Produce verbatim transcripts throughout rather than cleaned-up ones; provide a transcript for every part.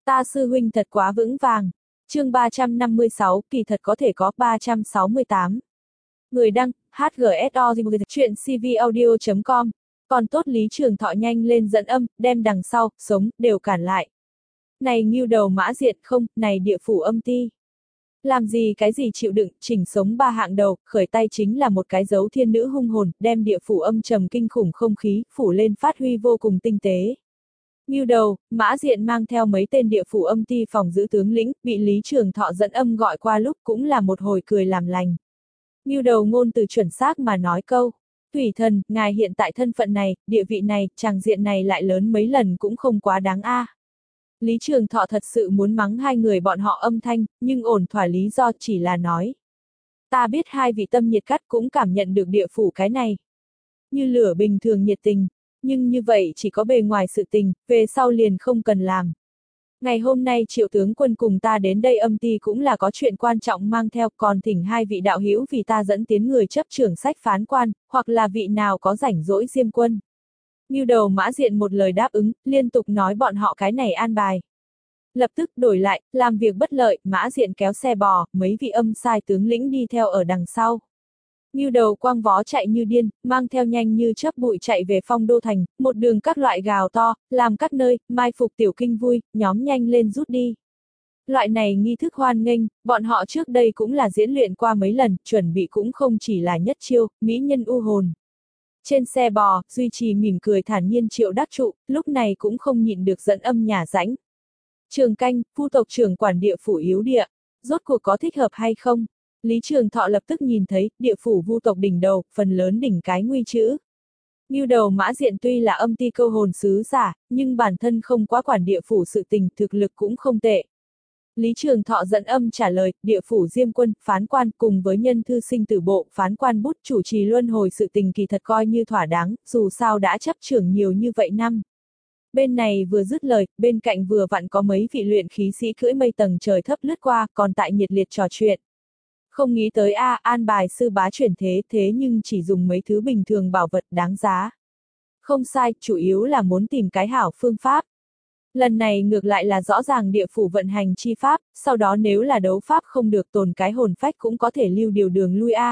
Ta sư huynh thật quá vững vàng. Chương ba trăm năm mươi sáu, kỳ thật có thể có ba trăm sáu mươi tám. Người đăng, hát giê ét o chuyện cvaudio chấm com. Còn tốt Lý Trường Thọ nhanh lên dẫn âm, đem đằng sau, sống, đều cản lại. Này ngưu đầu mã diện không, này địa phủ âm ti. Làm gì cái gì chịu đựng, chỉnh sống ba hạng đầu, khởi tay chính là một cái dấu thiên nữ hung hồn, đem địa phủ âm trầm kinh khủng không khí, phủ lên phát huy vô cùng tinh tế. Ngưu đầu, mã diện mang theo mấy tên địa phủ âm ti phòng giữ tướng lĩnh, bị Lý Trường Thọ dẫn âm gọi qua lúc cũng là một hồi cười làm lành. Ngưu đầu ngôn từ chuẩn xác mà nói câu, Thủy thần, ngài hiện tại thân phận này, địa vị này, tràng diện này lại lớn mấy lần cũng không quá đáng a. À. Lý Trường Thọ thật sự muốn mắng hai người bọn họ âm thanh, nhưng ổn thỏa lý do chỉ là nói. Ta biết hai vị tâm nhiệt cắt cũng cảm nhận được địa phủ cái này. Như lửa bình thường nhiệt tình, nhưng như vậy chỉ có bề ngoài sự tình, về sau liền không cần làm. Ngày hôm nay Triệu tướng quân cùng ta đến đây âm ti cũng là có chuyện quan trọng mang theo, còn thỉnh hai vị đạo hữu vì ta dẫn tiến người chấp trưởng sách phán quan, hoặc là vị nào có rảnh rỗi diêm quân. Ngưu đầu mã diện một lời đáp ứng, liên tục nói bọn họ cái này an bài. Lập tức đổi lại, làm việc bất lợi, mã diện kéo xe bò, mấy vị âm sai tướng lĩnh đi theo ở đằng sau. Ngưu đầu quang vó chạy như điên, mang theo nhanh như chớp bụi chạy về Phong Đô Thành, một đường các loại gào to, làm các nơi, mai phục tiểu kinh vui, nhóm nhanh lên rút đi. Loại này nghi thức hoan nghênh, bọn họ trước đây cũng là diễn luyện qua mấy lần, chuẩn bị cũng không chỉ là nhất chiêu, mỹ nhân u hồn. Trên xe bò, duy trì mỉm cười thản nhiên Triệu Đắc Trụ, lúc này cũng không nhịn được dẫn âm nhà rãnh. Trường Canh, phu tộc trưởng quản địa phủ yếu địa, rốt cuộc có thích hợp hay không? Lý Trường Thọ lập tức nhìn thấy, địa phủ vu tộc đỉnh đầu, phần lớn đỉnh cái nguy chữ. Ngưu đầu mã diện tuy là âm ti câu hồn sứ giả, nhưng bản thân không quá quản địa phủ sự tình, thực lực cũng không tệ. Lý Trường Thọ dẫn âm trả lời, địa phủ diêm quân, phán quan cùng với nhân thư sinh tử bộ, phán quan bút chủ trì luân hồi sự tình kỳ thật coi như thỏa đáng, dù sao đã chấp trưởng nhiều như vậy năm. Bên này vừa dứt lời, bên cạnh vừa vặn có mấy vị luyện khí sĩ cưỡi mây tầng trời thấp lướt qua, còn tại nhiệt liệt trò chuyện. Không nghĩ tới a à, an bài sư bá chuyển thế, thế nhưng chỉ dùng mấy thứ bình thường bảo vật đáng giá. Không sai, chủ yếu là muốn tìm cái hảo phương pháp. Lần này ngược lại là rõ ràng địa phủ vận hành chi pháp, sau đó nếu là đấu pháp không được tồn cái hồn phách cũng có thể lưu điều đường lui a. À.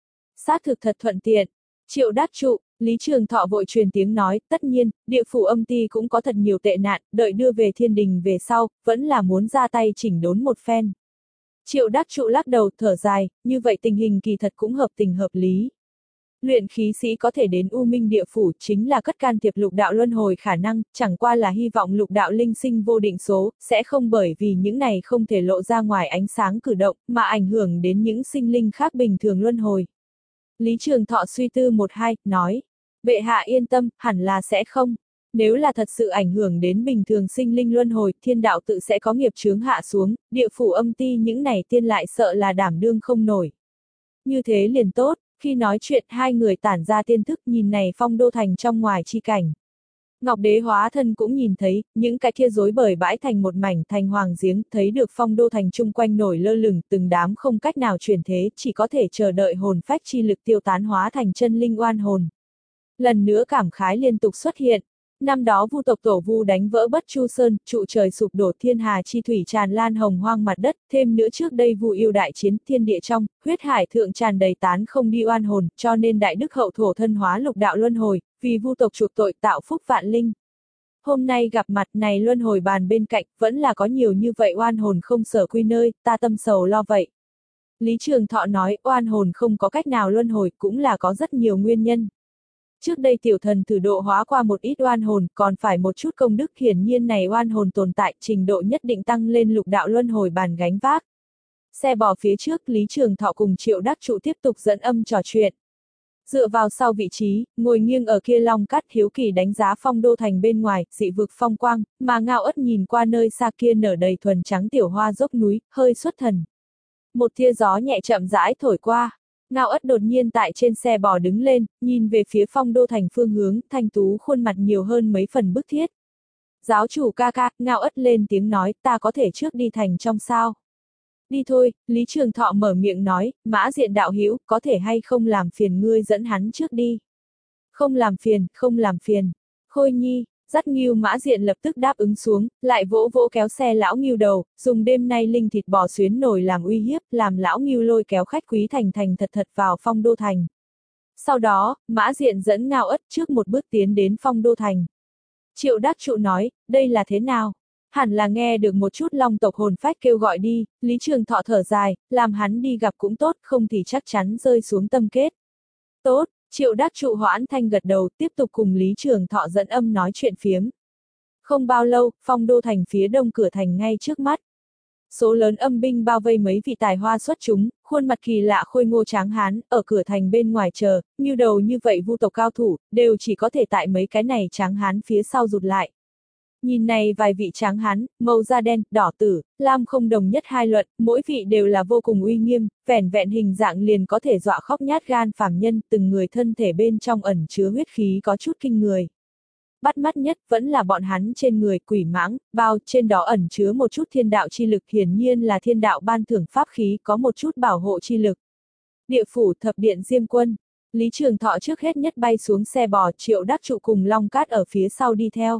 Xác thực thật thuận tiện. Triệu Đắc Trụ, Lý Trường Thọ vội truyền tiếng nói, tất nhiên, địa phủ âm ti cũng có thật nhiều tệ nạn, đợi đưa về thiên đình về sau, vẫn là muốn ra tay chỉnh đốn một phen. Triệu Đắc Trụ lắc đầu thở dài, như vậy tình hình kỳ thật cũng hợp tình hợp lý. Luyện khí sĩ có thể đến U Minh địa phủ chính là cất can thiệp lục đạo luân hồi khả năng, chẳng qua là hy vọng lục đạo linh sinh vô định số, sẽ không bởi vì những này không thể lộ ra ngoài ánh sáng cử động, mà ảnh hưởng đến những sinh linh khác bình thường luân hồi. Lý Trường Thọ suy tư một hai, nói, bệ hạ yên tâm, hẳn là sẽ không. Nếu là thật sự ảnh hưởng đến bình thường sinh linh luân hồi, thiên đạo tự sẽ có nghiệp chướng hạ xuống, địa phủ âm ti những này tiên lại sợ là đảm đương không nổi. Như thế liền tốt, khi nói chuyện hai người tản ra tiên thức nhìn này Phong Đô Thành trong ngoài chi cảnh. Ngọc Đế hóa thân cũng nhìn thấy, những cái kia rối bời bãi thành một mảnh thành hoàng giếng, thấy được Phong Đô Thành chung quanh nổi lơ lửng, từng đám không cách nào chuyển thế, chỉ có thể chờ đợi hồn phách chi lực tiêu tán hóa thành chân linh oan hồn. Lần nữa cảm khái liên tục xuất hiện. Năm đó vu tộc tổ vu đánh vỡ Bất Chu Sơn, trụ trời sụp đổ thiên hà chi thủy tràn lan hồng hoang mặt đất, thêm nữa trước đây vu yêu đại chiến thiên địa trong, huyết hải thượng tràn đầy tán không đi oan hồn, cho nên đại đức hậu thổ thân hóa lục đạo luân hồi, vì vu tộc chuộc tội tạo phúc vạn linh. Hôm nay gặp mặt này luân hồi bàn bên cạnh, vẫn là có nhiều như vậy oan hồn không sở quy nơi, ta tâm sầu lo vậy. Lý Trường Thọ nói, oan hồn không có cách nào luân hồi, cũng là có rất nhiều nguyên nhân. Trước đây tiểu thần thử độ hóa qua một ít oan hồn, còn phải một chút công đức, hiển nhiên này oan hồn tồn tại trình độ nhất định tăng lên lục đạo luân hồi bàn gánh vác. Xe bò phía trước, Lý Trường Thọ cùng Triệu Đắc Trụ tiếp tục dẫn âm trò chuyện. Dựa vào sau vị trí, ngồi nghiêng ở kia Long Cát hiếu kỳ đánh giá Phong Đô Thành bên ngoài, dị vực phong quang, mà Ngao Ất nhìn qua nơi xa kia nở đầy thuần trắng tiểu hoa dốc núi, hơi xuất thần. Một tia gió nhẹ chậm rãi thổi qua. Ngao Ất đột nhiên tại trên xe bò đứng lên, nhìn về phía Phong Đô Thành phương hướng, thanh tú khuôn mặt nhiều hơn mấy phần bức thiết. Giáo chủ ca ca, Ngao Ất lên tiếng nói, ta có thể trước đi thành trong sao? Đi thôi, Lý Trường Thọ mở miệng nói, mã diện đạo hữu, có thể hay không làm phiền ngươi dẫn hắn trước đi? Không làm phiền, không làm phiền. Khôi nhi, Dắt Ngưu Mã Diện lập tức đáp ứng xuống, lại vỗ vỗ kéo xe lão Ngưu đầu, dùng đêm nay linh thịt bò xuyến nổi làm uy hiếp, làm lão Ngưu lôi kéo khách quý thành thành thật thật vào Phong Đô Thành. Sau đó, Mã Diện dẫn Ngao Ất trước một bước tiến đến Phong Đô Thành. Triệu Đắc Trụ nói, đây là thế nào? Hẳn là nghe được một chút long tộc hồn phách kêu gọi đi, Lý Trường Thọ thở dài, làm hắn đi gặp cũng tốt, không thì chắc chắn rơi xuống tâm kết. Tốt, Triệu Đắc Trụ hoãn thanh gật đầu, tiếp tục cùng Lý Trường Thọ dẫn âm nói chuyện phiếm. Không bao lâu, Phong Đô Thành phía đông cửa thành ngay trước mắt. Số lớn âm binh bao vây mấy vị tài hoa xuất chúng, khuôn mặt kỳ lạ khôi ngô tráng hán, ở cửa thành bên ngoài chờ, như đầu như vậy vu tộc cao thủ, đều chỉ có thể tại mấy cái này tráng hán phía sau rụt lại. Nhìn này vài vị tráng hán, màu da đen, đỏ tử, lam không đồng nhất hai luận, mỗi vị đều là vô cùng uy nghiêm, vẻn vẹn hình dạng liền có thể dọa khóc nhát gan phàm nhân, từng người thân thể bên trong ẩn chứa huyết khí có chút kinh người. Bắt mắt nhất vẫn là bọn hắn trên người quỷ mãng, bao trên đó ẩn chứa một chút thiên đạo chi lực, hiển nhiên là thiên đạo ban thưởng pháp khí, có một chút bảo hộ chi lực. Địa phủ thập điện Diêm Quân, Lý Trường Thọ trước hết nhất bay xuống xe bò, Triệu Đắc Trụ cùng Long Cát ở phía sau đi theo.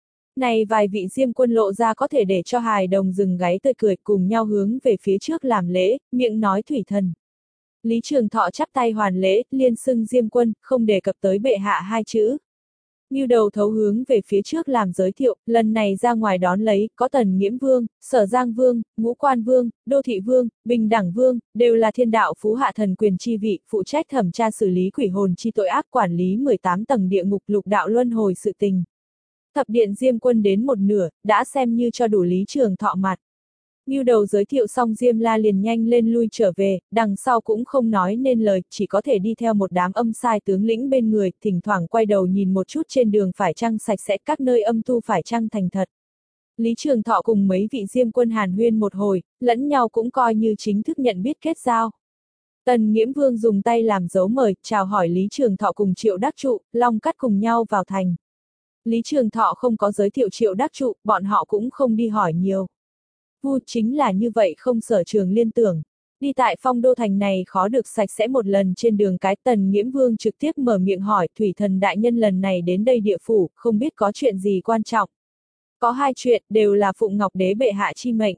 Này vài vị Diêm Quân lộ ra có thể để cho hài đồng rừng gáy tươi cười, cùng nhau hướng về phía trước làm lễ, miệng nói thủy thần. Lý Trường Thọ chắp tay hoàn lễ, liên xưng Diêm Quân, không đề cập tới bệ hạ hai chữ. Ngưu đầu thấu hướng về phía trước làm giới thiệu, lần này ra ngoài đón lấy, có Tần Nghiễm Vương, Sở Giang Vương, Ngũ Quan Vương, Đô Thị Vương, Bình Đẳng Vương, đều là thiên đạo phú hạ thần quyền chi vị, phụ trách thẩm tra xử lý quỷ hồn chi tội ác, quản lý mười tám tầng địa ngục lục đạo luân hồi sự tình. Thập điện Diêm Quân đến một nửa, đã xem như cho đủ Lý Trường Thọ mặt. Ngưu đầu giới thiệu xong Diêm La liền nhanh lên lui trở về, đằng sau cũng không nói nên lời, chỉ có thể đi theo một đám âm sai tướng lĩnh bên người, thỉnh thoảng quay đầu nhìn một chút trên đường phải chăng sạch sẽ, các nơi âm tu phải chăng thành thật. Lý Trường Thọ cùng mấy vị Diêm Quân hàn huyên một hồi, lẫn nhau cũng coi như chính thức nhận biết kết giao. Tần Nghiễm Vương dùng tay làm dấu mời, chào hỏi Lý Trường Thọ cùng Triệu Đắc Trụ, Long Cát cùng nhau vào thành. Lý Trường Thọ không có giới thiệu Triệu Đắc Trụ, bọn họ cũng không đi hỏi nhiều. Vu chính là như vậy, không Sở Trường liên tưởng. Đi tại Phong Đô Thành này khó được sạch sẽ một lần, trên đường cái Tần Nghiễm Vương trực tiếp mở miệng hỏi, thủy thần đại nhân lần này đến đây địa phủ, không biết có chuyện gì quan trọng. Có hai chuyện, đều là Phụng Ngọc Đế bệ hạ chi mệnh.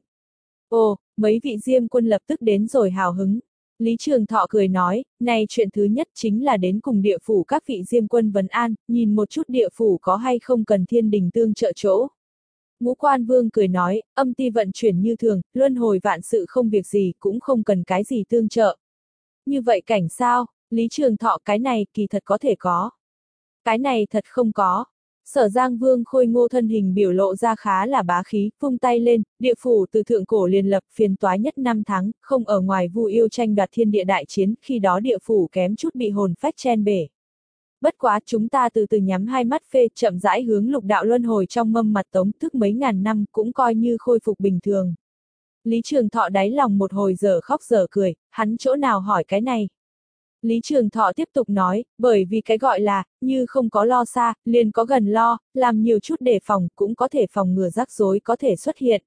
Ồ, mấy vị Diêm Quân lập tức đến rồi hào hứng. Lý Trường Thọ cười nói, này chuyện thứ nhất chính là đến cùng địa phủ các vị Diêm Quân vấn an, nhìn một chút địa phủ có hay không cần thiên đình tương trợ chỗ. Ngũ Quan Vương cười nói, âm ti vận chuyển như thường, luân hồi vạn sự không việc gì, cũng không cần cái gì tương trợ. Như vậy cảnh sao? Lý Trường Thọ, cái này kỳ thật có thể có. Cái này thật không có. Sở Giang Vương khôi ngô thân hình biểu lộ ra khá là bá khí, vung tay lên, địa phủ từ thượng cổ liền lập, phiền toái nhất năm tháng, không ở ngoài Vu yêu tranh đoạt thiên địa đại chiến, khi đó địa phủ kém chút bị hồn phách chen bể. Bất quá chúng ta từ từ nhắm hai mắt phê, chậm rãi hướng lục đạo luân hồi trong mâm mặt tống thức mấy ngàn năm, cũng coi như khôi phục bình thường. Lý Trường Thọ đáy lòng một hồi giờ khóc giờ cười, hắn chỗ nào hỏi cái này. Lý Trường Thọ tiếp tục nói, bởi vì cái gọi là, như không có lo xa, liền có gần lo, làm nhiều chút đề phòng, cũng có thể phòng ngừa rắc rối có thể xuất hiện.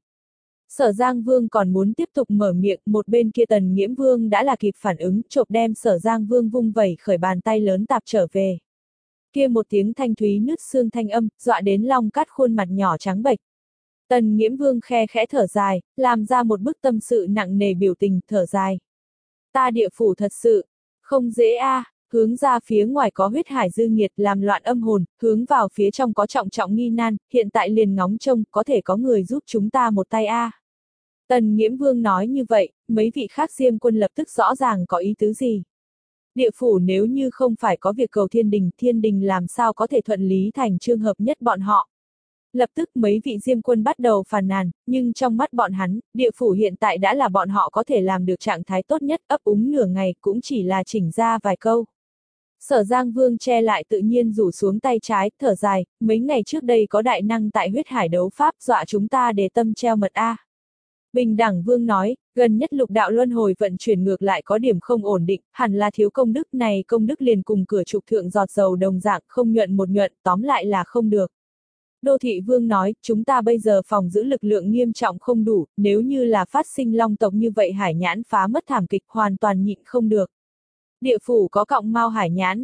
Sở Giang Vương còn muốn tiếp tục mở miệng, một bên kia Tần Nghiễm Vương đã là kịp phản ứng, chộp đem Sở Giang Vương vung vẩy khởi bàn tay lớn tạp trở về. Kia một tiếng thanh thúy nứt xương thanh âm, dọa đến Long Cát khuôn mặt nhỏ trắng bệch. Tần Nghiễm Vương khe khẽ thở dài, làm ra một bức tâm sự nặng nề biểu tình, thở dài. Ta địa phủ thật sự không dễ a, à, hướng ra phía ngoài có huyết hải dư nghiệt làm loạn âm hồn, hướng vào phía trong có trọng trọng nghi nan, hiện tại liền ngóng trông, có thể có người giúp chúng ta một tay a. À. Tần Nghiễm Vương nói như vậy, mấy vị khác Diêm Quân lập tức rõ ràng có ý tứ gì. Địa phủ nếu như không phải có việc cầu thiên đình, thiên đình làm sao có thể thuận lý thành chương hợp nhất bọn họ. Lập tức mấy vị Diêm Quân bắt đầu phàn nàn, nhưng trong mắt bọn hắn, địa phủ hiện tại đã là bọn họ có thể làm được trạng thái tốt nhất, ấp úng nửa ngày cũng chỉ là chỉnh ra vài câu. Sở Giang Vương che lại tự nhiên rủ xuống tay trái, thở dài, mấy ngày trước đây có đại năng tại huyết hải đấu pháp dọa chúng ta để tâm treo mật a. Bình Đẳng Vương nói, gần nhất lục đạo luân hồi vận chuyển ngược lại có điểm không ổn định, hẳn là thiếu công đức này, công đức liền cùng cửa trục thượng giọt dầu đồng dạng, không nhuận một nhuận, tóm lại là không được. Đô Thị Vương nói, chúng ta bây giờ phòng giữ lực lượng nghiêm trọng không đủ, nếu như là phát sinh long tộc như vậy hải nhãn phá mất thảm kịch hoàn toàn nhịn không được. Địa phủ có cọng mau hải nhãn.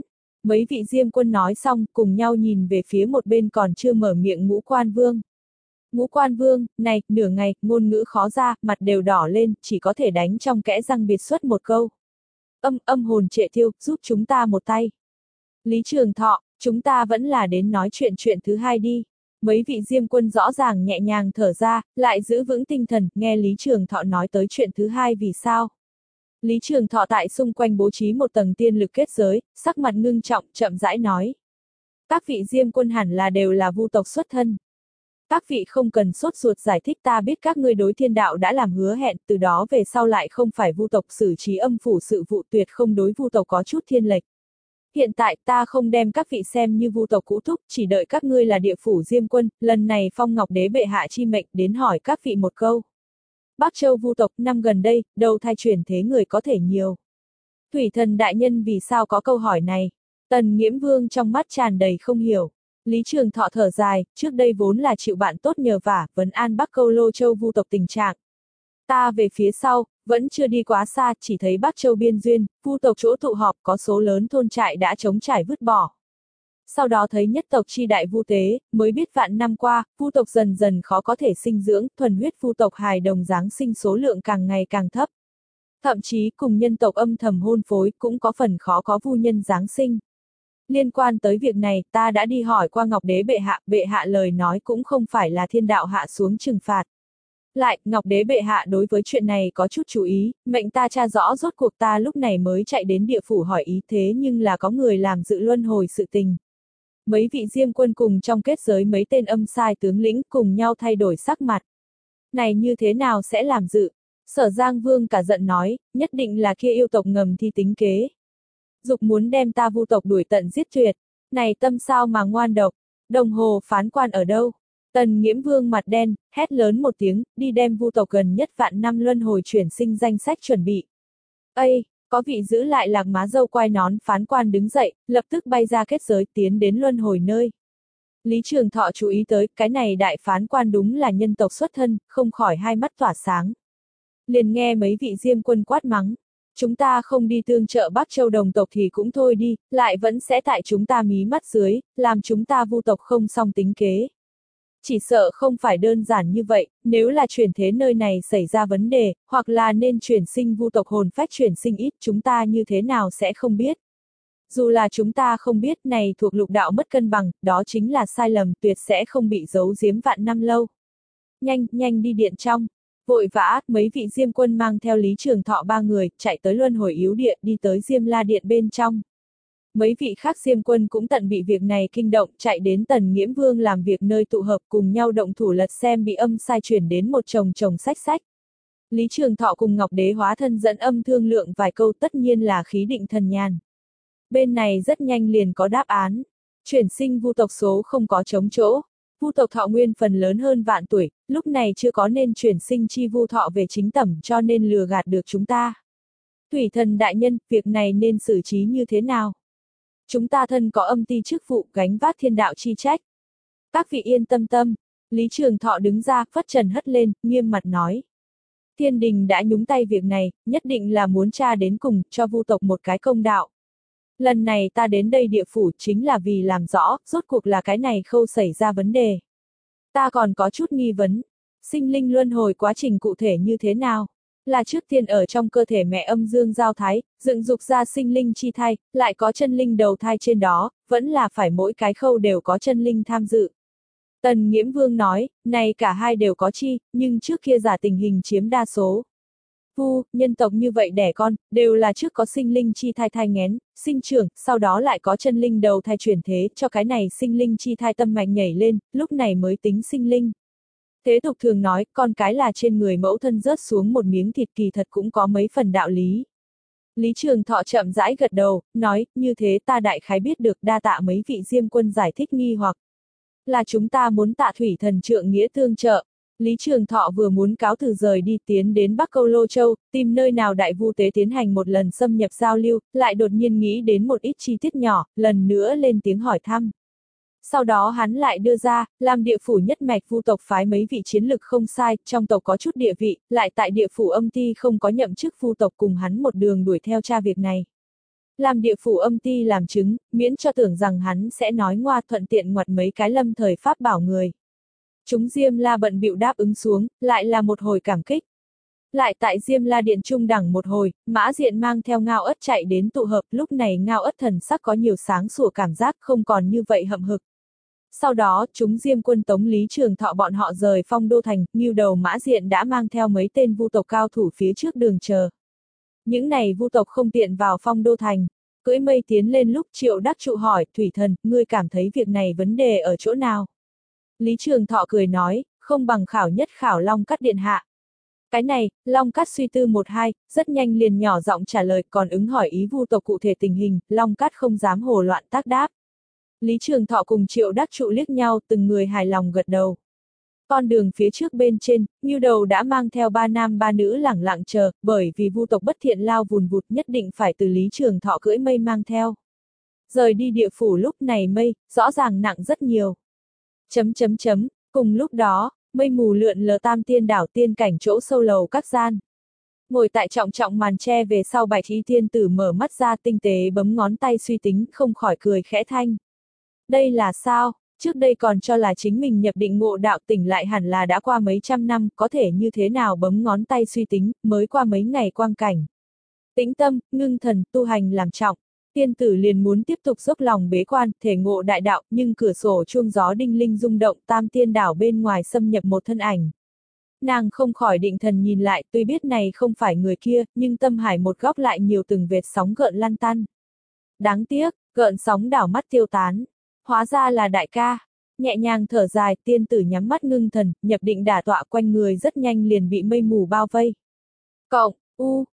Mấy vị diêm quân nói xong, cùng nhau nhìn về phía một bên còn chưa mở miệng Ngũ Quan Vương. Ngũ Quan Vương, này, nửa ngày, ngôn ngữ khó ra, mặt đều đỏ lên, chỉ có thể đánh trong kẽ răng biệt xuất một câu. Âm, âm hồn trệ thiêu, giúp chúng ta một tay. Lý Trường Thọ, chúng ta vẫn là đến nói chuyện chuyện thứ hai đi. Mấy vị diêm quân rõ ràng nhẹ nhàng thở ra, lại giữ vững tinh thần, nghe Lý Trường Thọ nói tới chuyện thứ hai vì sao. Lý Trường Thọ tại xung quanh bố trí một tầng tiên lực kết giới, sắc mặt ngưng trọng, chậm rãi nói. Các vị diêm quân hẳn là đều là vu tộc xuất thân. Các vị không cần sốt ruột giải thích, ta biết các ngươi đối thiên đạo đã làm hứa hẹn, từ đó về sau lại không phải vu tộc xử trí âm phủ sự vụ, tuyệt không đối vu tộc có chút thiên lệch. Hiện tại ta không đem các vị xem như vu tộc cũ thúc, chỉ đợi các ngươi là địa phủ diêm quân, lần này Phong Ngọc Đế bệ hạ chi mệnh đến hỏi các vị một câu. Bắc Châu vu tộc năm gần đây, đầu thai chuyển thế người có thể nhiều. Thủy Thần đại nhân vì sao có câu hỏi này? Tần Nghiễm Vương trong mắt tràn đầy không hiểu. Lý Trường Thọ thở dài, trước đây vốn là chịu bạn tốt nhờ vả, vấn an Bắc Câu Lô Châu vu tộc tình trạng. Ta về phía sau, vẫn chưa đi quá xa, chỉ thấy Bắc Châu biên duyên, vu tộc chỗ tụ họp có số lớn thôn trại đã trống trải vứt bỏ. Sau đó thấy nhất tộc chi đại vu tế, mới biết vạn năm qua, vu tộc dần dần khó có thể sinh dưỡng, thuần huyết vu tộc hài đồng giáng sinh số lượng càng ngày càng thấp. Thậm chí cùng nhân tộc âm thầm hôn phối cũng có phần khó có vu nhân giáng sinh. Liên quan tới việc này, ta đã đi hỏi qua Ngọc Đế bệ hạ, bệ hạ lời nói cũng không phải là thiên đạo hạ xuống trừng phạt. Lại, Ngọc Đế bệ hạ đối với chuyện này có chút chú ý, mệnh ta tra rõ rốt cuộc, ta lúc này mới chạy đến địa phủ hỏi ý, thế nhưng là có người làm dự luân hồi sự tình. Mấy vị diêm quân cùng trong kết giới mấy tên âm sai tướng lĩnh cùng nhau thay đổi sắc mặt. Này như thế nào sẽ làm dự? Sở Giang Vương cả giận nói, nhất định là kia yêu tộc ngầm thi tính kế. Dục muốn đem ta vu tộc đuổi tận giết tuyệt. Này tâm sao mà ngoan độc, đồng hồ phán quan ở đâu? Tần Nghiễm Vương mặt đen, hét lớn một tiếng, đi đem vu tộc gần nhất vạn năm luân hồi chuyển sinh danh sách chuẩn bị. Ây, có vị giữ lại lạc má dâu quai nón phán quan đứng dậy, lập tức bay ra kết giới tiến đến luân hồi nơi. Lý Trường Thọ chú ý tới, cái này đại phán quan đúng là nhân tộc xuất thân, không khỏi hai mắt tỏa sáng. Liền nghe mấy vị diêm quân quát mắng. Chúng ta không đi tương trợ Bắc Châu đồng tộc thì cũng thôi đi, lại vẫn sẽ tại chúng ta mí mắt dưới, làm chúng ta vu tộc không song tính kế. Chỉ sợ không phải đơn giản như vậy, nếu là chuyển thế nơi này xảy ra vấn đề, hoặc là nên chuyển sinh vu tộc hồn phách chuyển sinh ít, chúng ta như thế nào sẽ không biết. Dù là chúng ta không biết, này thuộc lục đạo mất cân bằng, đó chính là sai lầm, tuyệt sẽ không bị giấu giếm vạn năm lâu. Nhanh, nhanh đi điện trong. Vội vã, mấy vị diêm quân mang theo Lý Trường Thọ ba người, chạy tới luân hồi yếu điện, đi tới Diêm La Điện bên trong. Mấy vị khác diêm quân cũng tận bị việc này kinh động, chạy đến Tần Nghiễm Vương làm việc nơi tụ hợp, cùng nhau động thủ lật xem bị âm sai chuyển đến một chồng chồng sách sách. Lý Trường Thọ cùng Ngọc Đế hóa thân dẫn âm thương lượng vài câu, tất nhiên là khí định thần nhàn. Bên này rất nhanh liền có đáp án. Chuyển sinh vu tộc số không có trống chỗ. Vu tộc thọ nguyên phần lớn hơn vạn tuổi, lúc này chưa có nên chuyển sinh chi vu thọ về chính tẩm, cho nên lừa gạt được chúng ta. Thủy Thần đại nhân, việc này nên xử trí như thế nào? Chúng ta thân có âm ti chức vụ, gánh vác thiên đạo chi trách. Các vị yên tâm tâm. Lý Trường Thọ đứng ra, phất trần hất lên, nghiêm mặt nói. Thiên đình đã nhúng tay việc này, nhất định là muốn tra đến cùng, cho vu tộc một cái công đạo. Lần này ta đến đây địa phủ chính là vì làm rõ, rốt cuộc là cái này khâu xảy ra vấn đề. Ta còn có chút nghi vấn. Sinh linh luân hồi quá trình cụ thể như thế nào? Là trước tiên ở trong cơ thể mẹ âm dương giao thái, dựng dục ra sinh linh chi thai, lại có chân linh đầu thai trên đó, vẫn là phải mỗi cái khâu đều có chân linh tham dự. Tần Nghiễm Vương nói, này cả hai đều có chi, nhưng trước kia giả tình hình chiếm đa số. Vu, nhân tộc như vậy đẻ con, đều là trước có sinh linh chi thai thai nghén, sinh trưởng, sau đó lại có chân linh đầu thai chuyển thế, cho cái này sinh linh chi thai tâm mạch nhảy lên, lúc này mới tính sinh linh. Thế tục thường nói, con cái là trên người mẫu thân rớt xuống một miếng thịt, kỳ thật cũng có mấy phần đạo lý. Lý Trường Thọ chậm rãi gật đầu, nói, như thế ta đại khái biết được, đa tạ mấy vị diêm quân giải thích nghi hoặc. Là chúng ta muốn tạ Thủy Thần trượng nghĩa tương trợ. Lý Trường Thọ vừa muốn cáo từ rời đi tiến đến Bắc Câu Lô Châu, tìm nơi nào đại vu tế tiến hành một lần xâm nhập giao lưu, lại đột nhiên nghĩ đến một ít chi tiết nhỏ, lần nữa lên tiếng hỏi thăm. Sau đó hắn lại đưa ra, làm địa phủ nhất mạch vu tộc phái mấy vị chiến lực không sai, trong tộc có chút địa vị, lại tại địa phủ âm ti không có nhậm chức vu tộc cùng hắn một đường đuổi theo tra việc này. Làm địa phủ âm ti làm chứng, miễn cho tưởng rằng hắn sẽ nói ngoa thuận tiện ngoặt mấy cái lâm thời pháp bảo người. Chúng Diêm La bận bịu đáp ứng xuống, lại là một hồi cảm kích. Lại tại Diêm La điện trung đẳng một hồi, Mã Diện mang theo Ngao Ất chạy đến tụ hợp, lúc này Ngao Ất thần sắc có nhiều sáng sủa cảm giác không còn như vậy hậm hực. Sau đó, chúng Diêm quân tống Lý Trường Thọ bọn họ rời Phong Đô thành, Ngưu đầu Mã Diện đã mang theo mấy tên vu tộc cao thủ phía trước đường chờ. Những này vu tộc không tiện vào Phong Đô thành. Cưỡi mây tiến lên lúc Triệu Đắc Trụ hỏi, Thủy Thần, ngươi cảm thấy việc này vấn đề ở chỗ nào? Lý Trường Thọ cười nói, không bằng khảo nhất khảo Long Cắt điện hạ. Cái này, Long Cắt suy tư một hai, rất nhanh liền nhỏ giọng trả lời, còn ứng hỏi ý vu tộc cụ thể tình hình, Long Cắt không dám hồ loạn tác đáp. Lý Trường Thọ cùng Triệu Đắc Trụ liếc nhau, từng người hài lòng gật đầu. Con đường phía trước bên trên, Ngưu đầu đã mang theo ba nam ba nữ lẳng lặng chờ, bởi vì vu tộc bất thiện lao vùn vụt nhất định phải từ Lý Trường Thọ cưỡi mây mang theo. Rời đi địa phủ lúc này mây, rõ ràng nặng rất nhiều. Chấm chấm chấm, cùng lúc đó, mây mù lượn lờ tam tiên đảo tiên cảnh chỗ sâu lầu các gian. Ngồi tại trọng trọng màn tre về sau Bạch Y tiên tử mở mắt ra tinh tế bấm ngón tay suy tính không khỏi cười khẽ thanh. Đây là sao? Trước đây còn cho là chính mình nhập định ngộ đạo tỉnh lại hẳn là đã qua mấy trăm năm, có thể như thế nào bấm ngón tay suy tính, mới qua mấy ngày quang cảnh. Tĩnh tâm, ngưng thần, tu hành làm trọng. Tiên tử liền muốn tiếp tục dốc lòng bế quan, thể ngộ đại đạo, nhưng cửa sổ chuông gió đinh linh rung động, tam tiên đảo bên ngoài xâm nhập một thân ảnh. Nàng không khỏi định thần nhìn lại, tuy biết này không phải người kia, nhưng tâm hải một góc lại nhiều từng vệt sóng gợn lăn tăn. Đáng tiếc, gợn sóng đảo mắt tiêu tán. Hóa ra là đại ca. Nhẹ nhàng thở dài, tiên tử nhắm mắt ngưng thần, nhập định đả tọa quanh người rất nhanh liền bị mây mù bao vây. Cộng, u,